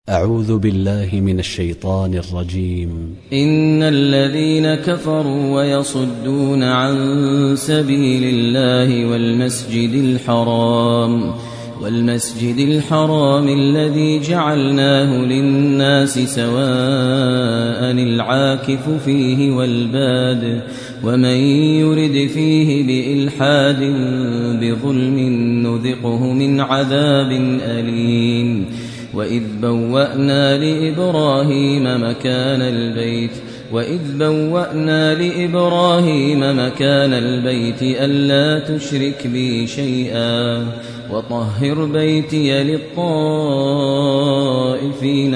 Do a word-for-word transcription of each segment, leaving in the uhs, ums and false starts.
أعوذ بالله من الشيطان الرجيم. إن الذين كفروا ويصدون عن سبيل الله والمسجد الحرام والمسجد الحرام الذي جعلناه للناس سواء العاكف فيه والباد ومن يرد فيه بإلحاد بظلم نذقه من عذاب أليم. وإذ بوأنا لإبراهيم مكان البيت وإذ بوأنا لإبراهيم مكان البيت ألا تشرك بي شيئا وطهر بيتي للطائفين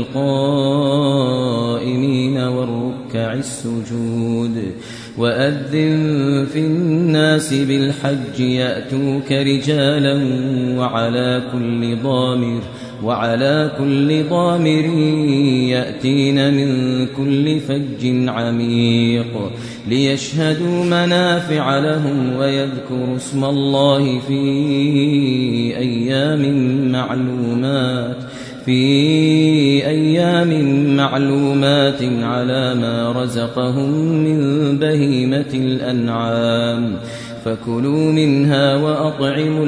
والقائمين والركع السجود. وأذن في الناس بالحج يأتوك رجالا وعلى كل ضامر وعلى كل ضامر يأتين من كل فج عميق ليشهدوا منافع لهم ويذكروا اسم الله في أيام معلومات في أيام معلومات على ما رزقهم من بهيمة الأنعام فكلوا منها وأطعموا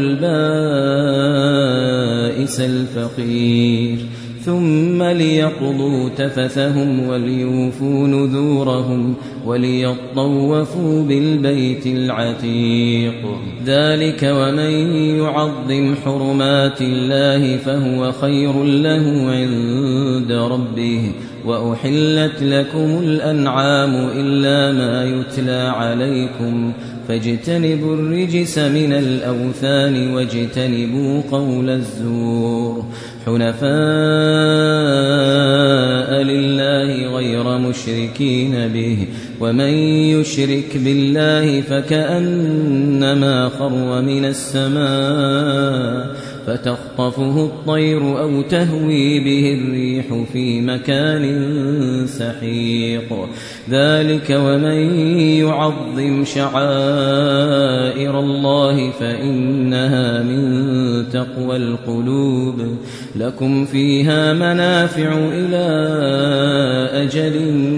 البائس الفقير ثم ليقضوا تفثهم وليوفوا نذورهم وليطوفوا بالبيت العتيق. ذلك ومن يعظم حرمات الله فهو خير له عند ربه. وأحلت لكم الأنعام إلا ما يتلى عليكم فاجتنبوا الرجس من الأوثان واجتنبوا قول الزور حنفاء لله غير مشركين به ومن يشرك بالله فكأنما خر من السماء فتخطفه الطير أو تهوي به الريح في مكان سحيق. ذلك ومن يعظم شعائر الله فإنها من تقوى القلوب. لكم فيها منافع إلى أجل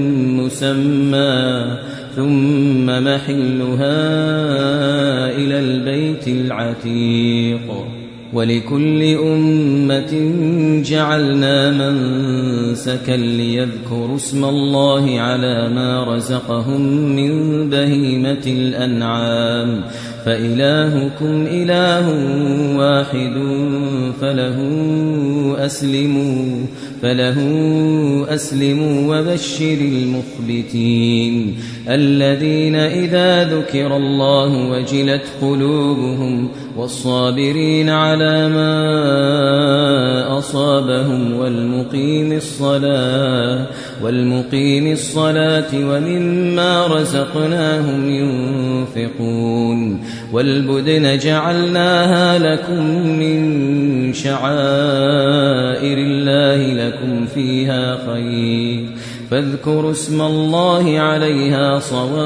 مسمى ثم محلها إلى البيت العتيق. ولكل أمة جعلنا منسكا ليذكروا اسم الله على ما رزقهم من بهيمة الأنعام فإلهكم إله واحد فله أسلموا فله أسلموا وبشر المخبتين الذين إذا ذكر الله وجلت قلوبهم والصابرين على ما أصابهم والمقيم الصلاة والمقيم الصلاة ومما رزقناهم ينفقون. والبدن جعلناها لكم من شعائر الله لكم فيها خير فاذكروا اسم الله عليها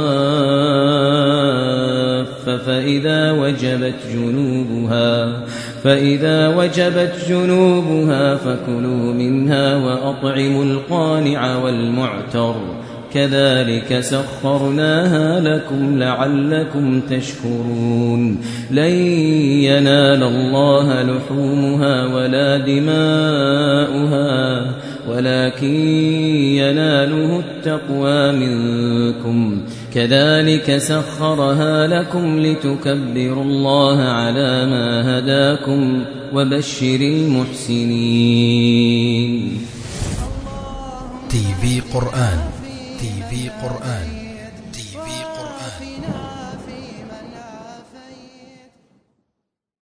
صواف فإذا وجبت جنوبها فإذا وجبت جنوبها فكلوا منها وأطعموا القانع والمعتر كذلك سخرناها لكم لعلكم تشكرون. لن ينال الله لحومها ولا دماؤها ولكن يناله التقوى منكم. كذلك سخرها لكم لتكبروا الله على ما هداكم وبشر المحسنين. تي في قرآن تي في قرآن تي في قرآن